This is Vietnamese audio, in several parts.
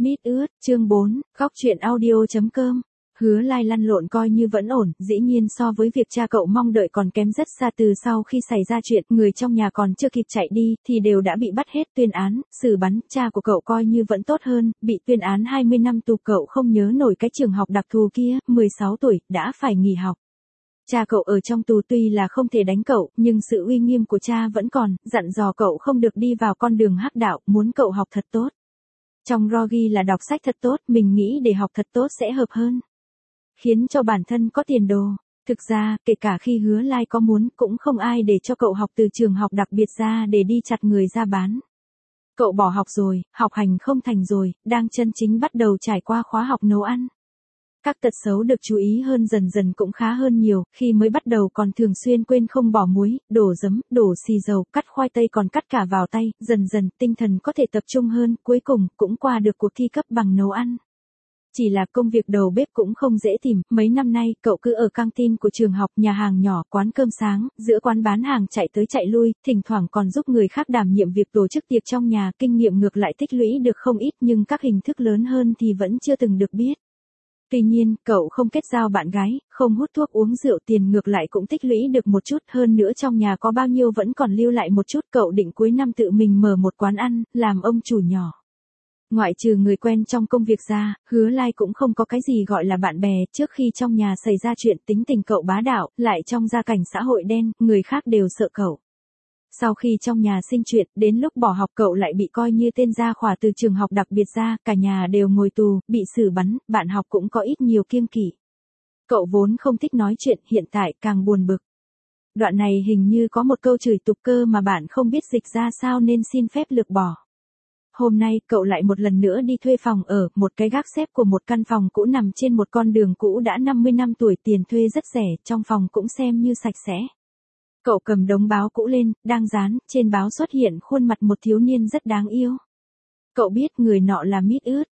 Mít ướt, chương 4, góc truyện audio.com. Hứa Lai lăn lộn coi như vẫn ổn, dĩ nhiên so với việc cha cậu mong đợi còn kém rất xa. Từ sau khi xảy ra chuyện, người trong nhà còn chưa kịp chạy đi, thì đều đã bị bắt hết tuyên án, xử bắn. Cha của cậu coi như vẫn tốt hơn, bị tuyên án 20 năm tù. Cậu không nhớ nổi cái trường học đặc thù kia, 16 tuổi, đã phải nghỉ học. Cha cậu ở trong tù tuy là không thể đánh cậu, nhưng sự uy nghiêm của cha vẫn còn, dặn dò cậu không được đi vào con đường hắc đạo, muốn cậu học thật tốt. Trong Rogi là đọc sách thật tốt, mình nghĩ để học thật tốt sẽ hợp hơn. Khiến cho bản thân có tiền đồ. Thực ra, kể cả khi Hứa Lai có muốn, cũng không ai để cho cậu học từ trường học đặc biệt ra để đi chặt người ra bán. Cậu bỏ học rồi, học hành không thành rồi, đang chân chính bắt đầu trải qua khóa học nấu ăn. Các tật xấu được chú ý hơn dần dần cũng khá hơn nhiều, khi mới bắt đầu còn thường xuyên quên không bỏ muối, đổ giấm, đổ xì dầu, cắt khoai tây còn cắt cả vào tay, dần dần tinh thần có thể tập trung hơn, cuối cùng cũng qua được cuộc thi cấp bằng nấu ăn. Chỉ là công việc đầu bếp cũng không dễ tìm, mấy năm nay cậu cứ ở căng tin của trường học, nhà hàng nhỏ, quán cơm sáng, giữa quán bán hàng chạy tới chạy lui, thỉnh thoảng còn giúp người khác đảm nhiệm việc tổ chức tiệc trong nhà, kinh nghiệm ngược lại tích lũy được không ít nhưng các hình thức lớn hơn thì vẫn chưa từng được biết. Tuy nhiên, cậu không kết giao bạn gái, không hút thuốc uống rượu, tiền ngược lại cũng tích lũy được một chút, hơn nữa trong nhà có bao nhiêu vẫn còn lưu lại một chút. Cậu định cuối năm tự mình mở một quán ăn, làm ông chủ nhỏ. Ngoại trừ người quen trong công việc ra, Hứa Lai cũng không có cái gì gọi là bạn bè. Trước khi trong nhà xảy ra chuyện, tính tình cậu bá đạo, lại trong gia cảnh xã hội đen, người khác đều sợ cậu. Sau khi trong nhà sinh chuyện, đến lúc bỏ học cậu lại bị coi như tên gia khỏa từ trường học đặc biệt ra, cả nhà đều ngồi tù, bị xử bắn, bạn học cũng có ít nhiều kiêng kỵ. Cậu vốn không thích nói chuyện, hiện tại càng buồn bực. Đoạn này hình như có một câu chửi tục cơ mà bạn không biết dịch ra sao nên xin phép lược bỏ. Hôm nay, cậu lại một lần nữa đi thuê phòng ở, một cái gác xếp của một căn phòng cũ nằm trên một con đường cũ đã 50 năm tuổi, tiền thuê rất rẻ, trong phòng cũng xem như sạch sẽ. Cậu cầm đống báo cũ lên, đang dán, trên báo xuất hiện khuôn mặt một thiếu niên rất đáng yêu. Cậu biết người nọ là Mít ướt,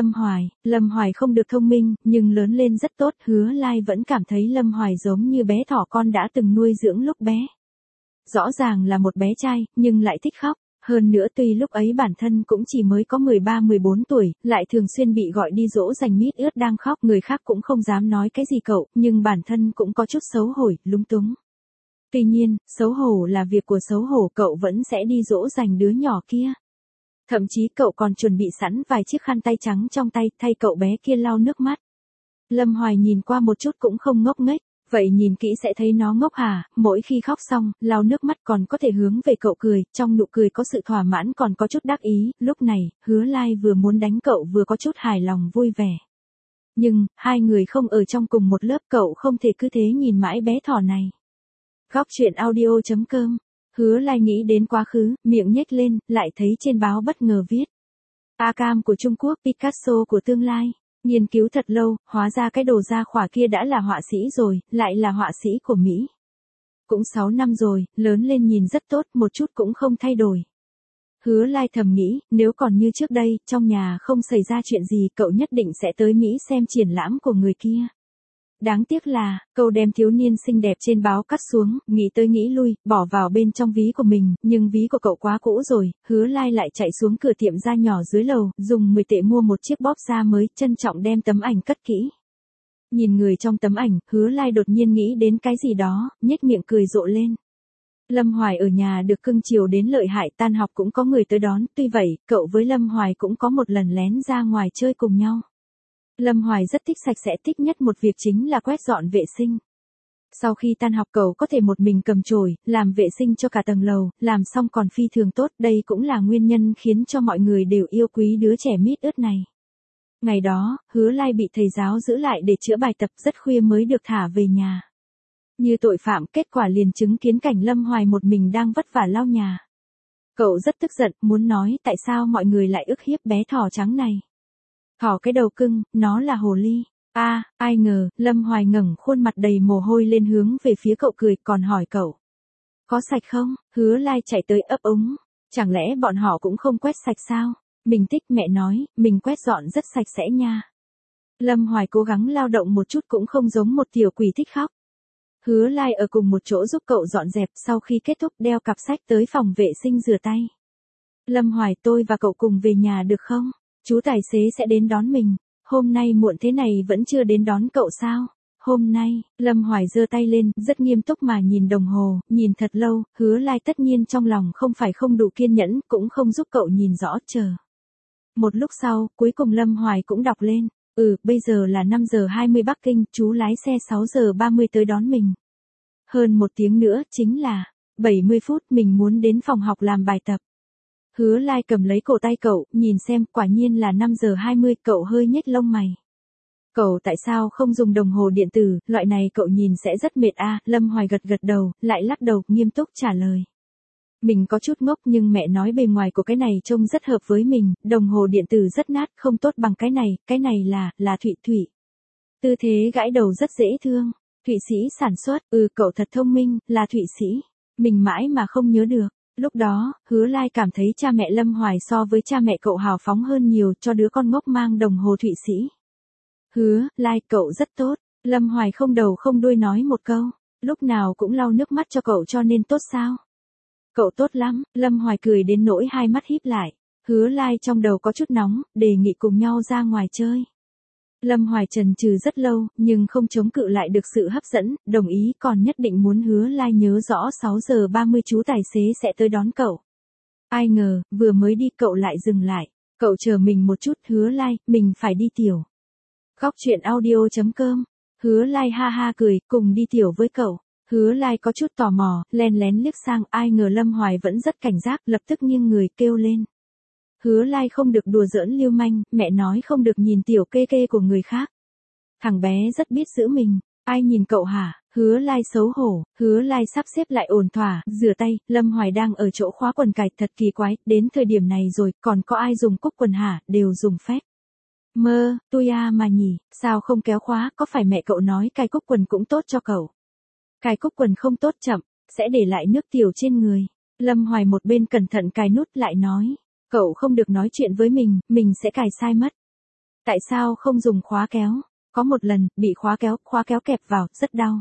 Lâm Hoài không được thông minh, nhưng lớn lên rất tốt. Hứa Lai vẫn cảm thấy Lâm Hoài giống như bé thỏ con đã từng nuôi dưỡng lúc bé. Rõ ràng là một bé trai, nhưng lại thích khóc. Hơn nữa tuy lúc ấy bản thân cũng chỉ mới có 13-14 tuổi, lại thường xuyên bị gọi đi dỗ dành. Mít ướt đang khóc, người khác cũng không dám nói cái gì cậu, nhưng bản thân cũng có chút xấu hổ, lúng túng. Tuy nhiên, xấu hổ là việc của xấu hổ, cậu vẫn sẽ đi dỗ dành đứa nhỏ kia. Thậm chí cậu còn chuẩn bị sẵn vài chiếc khăn tay trắng trong tay, thay cậu bé kia lau nước mắt. Lâm Hoài nhìn qua một chút cũng không ngốc nghếch, vậy nhìn kỹ sẽ thấy nó ngốc hả, mỗi khi khóc xong, lau nước mắt còn có thể hướng về cậu cười, trong nụ cười có sự thỏa mãn còn có chút đắc ý. Lúc này, Hứa Lai vừa muốn đánh cậu vừa có chút hài lòng vui vẻ. Nhưng, hai người không ở trong cùng một lớp, cậu không thể cứ thế nhìn mãi bé thỏ này. Góc truyện audio.com. Hứa Lai nghĩ đến quá khứ, miệng nhếch lên, lại thấy trên báo bất ngờ viết: Akam của Trung Quốc, Picasso của tương lai. Nghiên cứu thật lâu, hóa ra cái đồ gia khỏa kia đã là họa sĩ rồi, lại là họa sĩ của Mỹ. Cũng 6 năm rồi, lớn lên nhìn rất tốt, một chút cũng không thay đổi. Hứa Lai thầm nghĩ, nếu còn như trước đây, trong nhà không xảy ra chuyện gì, cậu nhất định sẽ tới Mỹ xem triển lãm của người kia. Đáng tiếc là, cậu đem thiếu niên xinh đẹp trên báo cắt xuống, nghĩ tới nghĩ lui, bỏ vào bên trong ví của mình, nhưng ví của cậu quá cũ rồi. Hứa Lai lại chạy xuống cửa tiệm da nhỏ dưới lầu, dùng 10 tệ mua một chiếc bóp da mới, trân trọng đem tấm ảnh cất kỹ. Nhìn người trong tấm ảnh, Hứa Lai đột nhiên nghĩ đến cái gì đó, nhếch miệng cười rộ lên. Lâm Hoài ở nhà được cưng chiều đến lợi hại, tan học cũng có người tới đón, tuy vậy, cậu với Lâm Hoài cũng có một lần lén ra ngoài chơi cùng nhau. Lâm Hoài rất thích sạch sẽ, thích nhất một việc chính là quét dọn vệ sinh. Sau khi tan học cậu có thể một mình cầm chổi, làm vệ sinh cho cả tầng lầu, làm xong còn phi thường tốt, đây cũng là nguyên nhân khiến cho mọi người đều yêu quý đứa trẻ Mít ướt này. Ngày đó, Hứa Lai bị thầy giáo giữ lại để chữa bài tập, rất khuya mới được thả về nhà. Như tội phạm, kết quả liền chứng kiến cảnh Lâm Hoài một mình đang vất vả lau nhà. Cậu rất tức giận, muốn nói tại sao mọi người lại ức hiếp bé thỏ trắng này. Thỏ cái đầu cưng, nó là hồ ly. Ai ngờ, Lâm Hoài ngẩng khuôn mặt đầy mồ hôi lên hướng về phía cậu cười, còn hỏi cậu: Có sạch không? Hứa Lai chạy tới ấp úng. Chẳng lẽ bọn họ cũng không quét sạch sao? Mình thích, mẹ nói, mình quét dọn rất sạch sẽ nha. Lâm Hoài cố gắng lao động một chút cũng không giống một tiểu quỷ thích khóc. Hứa Lai ở cùng một chỗ giúp cậu dọn dẹp, sau khi kết thúc đeo cặp sách tới phòng vệ sinh rửa tay. Lâm Hoài, tôi và cậu cùng về nhà được không? Chú tài xế sẽ đến đón mình. Hôm nay muộn thế này vẫn chưa đến đón cậu sao? Hôm nay, Lâm Hoài giơ tay lên, rất nghiêm túc mà nhìn đồng hồ, nhìn thật lâu, Hứa Lai tất nhiên trong lòng không phải không đủ kiên nhẫn, cũng không giúp cậu nhìn rõ, chờ. Một lúc sau, cuối cùng Lâm Hoài cũng đọc lên, bây giờ là 5 giờ 20 Bắc Kinh, chú lái xe 6 giờ 30 tới đón mình. Hơn 1 tiếng nữa, chính là 70 phút, mình muốn đến phòng học làm bài tập. Hứa Lai cầm lấy cổ tay cậu, nhìn xem, quả nhiên là 5 giờ 20, cậu hơi nhếch lông mày. Cậu tại sao không dùng đồng hồ điện tử, loại này cậu nhìn sẽ rất mệt à, Lâm Hoài gật gật đầu, lại lắc đầu, nghiêm túc trả lời. Mình có chút ngốc nhưng mẹ nói bề ngoài của cái này trông rất hợp với mình, đồng hồ điện tử rất nát, không tốt bằng cái này là Thụy Thụy. Tư thế gãi đầu rất dễ thương. Thụy Sĩ sản xuất, cậu thật thông minh, là Thụy Sĩ. Mình mãi mà không nhớ được. Lúc đó, Hứa Lai cảm thấy cha mẹ Lâm Hoài so với cha mẹ cậu hào phóng hơn nhiều cho đứa con ngốc mang đồng hồ Thụy Sĩ. Hứa Lai, cậu rất tốt. Lâm Hoài không đầu không đuôi nói một câu. Lúc nào cũng lau nước mắt cho cậu cho nên tốt sao? Cậu tốt lắm, Lâm Hoài cười đến nỗi hai mắt híp lại. Hứa Lai trong đầu có chút nóng, đề nghị cùng nhau ra ngoài chơi. Lâm Hoài chần chừ rất lâu, nhưng không chống cự lại được sự hấp dẫn, đồng ý còn nhất định muốn Hứa Lai nhớ rõ 6 giờ 30 chú tài xế sẽ tới đón cậu. Ai ngờ, vừa mới đi cậu lại dừng lại. Cậu chờ mình một chút, Hứa Lai, mình phải đi tiểu. Góc truyện audio.com. Hứa Lai ha ha cười, cùng đi tiểu với cậu. Hứa Lai có chút tò mò, len lén liếc sang, ai ngờ Lâm Hoài vẫn rất cảnh giác, lập tức nghiêng người kêu lên. Hứa Lai không được đùa giỡn lưu manh, mẹ nói không được nhìn tiểu kê kê của người khác. Thằng bé rất biết giữ mình, ai nhìn cậu hả? Hứa Lai xấu hổ, Hứa Lai sắp xếp lại ổn thỏa, rửa tay, Lâm Hoài đang ở chỗ khóa quần cài, thật kỳ quái, đến thời điểm này rồi, còn có ai dùng cúc quần hả, đều dùng phép. Tôi mà nhỉ, sao không kéo khóa, có phải mẹ cậu nói cài cúc quần cũng tốt cho cậu? Cài cúc quần không tốt chậm, sẽ để lại nước tiểu trên người. Lâm Hoài một bên cẩn thận cài nút lại nói. Cậu không được nói chuyện với mình sẽ cài sai mất. Tại sao không dùng khóa kéo? Có một lần, bị khóa kéo kẹp vào, rất đau.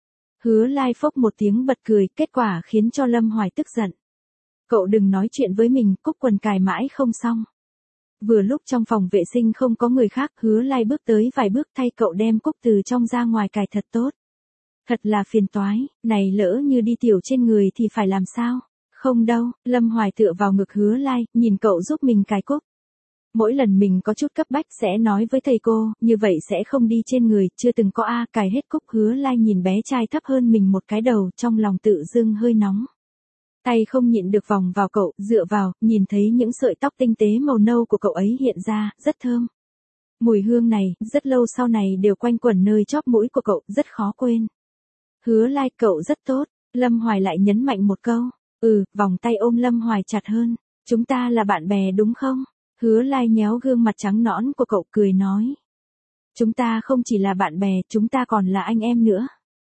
Hứa Lai phốc một tiếng bật cười, kết quả khiến cho Lâm Hoài tức giận. Cậu đừng nói chuyện với mình, cúc quần cài mãi không xong. Vừa lúc trong phòng vệ sinh không có người khác, Hứa Lai bước tới vài bước thay cậu đem cúc từ trong ra ngoài cài thật tốt. Thật là phiền toái, này lỡ như đi tiểu trên người thì phải làm sao? Không đâu, Lâm Hoài tựa vào ngực Hứa Lai, nhìn cậu giúp mình cài cúc. Mỗi lần mình có chút cấp bách sẽ nói với thầy cô, như vậy sẽ không đi trên người, chưa từng có cài hết cúc. Hứa Lai nhìn bé trai thấp hơn mình một cái đầu, trong lòng tự dưng hơi nóng. Tay không nhịn được vòng vào cậu, dựa vào, nhìn thấy những sợi tóc tinh tế màu nâu của cậu ấy hiện ra, rất thơm. Mùi hương này, rất lâu sau này đều quanh quẩn nơi chóp mũi của cậu, rất khó quên. Hứa Lai, cậu rất tốt, Lâm Hoài lại nhấn mạnh một câu. Vòng tay ôm Lâm Hoài chặt hơn. Chúng ta là bạn bè đúng không? Hứa Lai nhéo gương mặt trắng nõn của cậu cười nói. Chúng ta không chỉ là bạn bè, chúng ta còn là anh em nữa.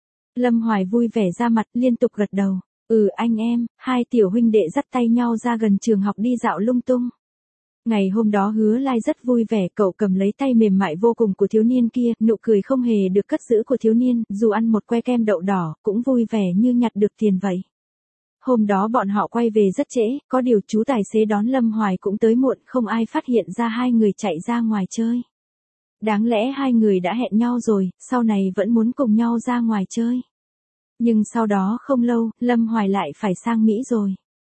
Lâm Hoài vui vẻ ra mặt liên tục gật đầu. Anh em, hai tiểu huynh đệ dắt tay nhau ra gần trường học đi dạo lung tung. Ngày hôm đó Hứa Lai rất vui vẻ, cậu cầm lấy tay mềm mại vô cùng của thiếu niên kia, nụ cười không hề được cất giữ của thiếu niên, dù ăn một que kem đậu đỏ, cũng vui vẻ như nhặt được tiền vậy. Hôm đó bọn họ quay về rất trễ, có điều chú tài xế đón Lâm Hoài cũng tới muộn, không ai phát hiện ra hai người chạy ra ngoài chơi. Đáng lẽ hai người đã hẹn nhau rồi, sau này vẫn muốn cùng nhau ra ngoài chơi. Nhưng sau đó không lâu, Lâm Hoài lại phải sang Mỹ rồi.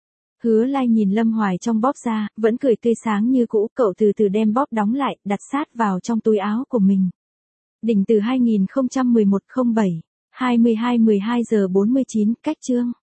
Hứa Lai nhìn Lâm Hoài trong bóp ra, vẫn cười tươi sáng như cũ, cậu từ từ đem bóp đóng lại, đặt sát vào trong túi áo của mình. Đỉnh từ 2011-07, 22-12 giờ 49, cách chương.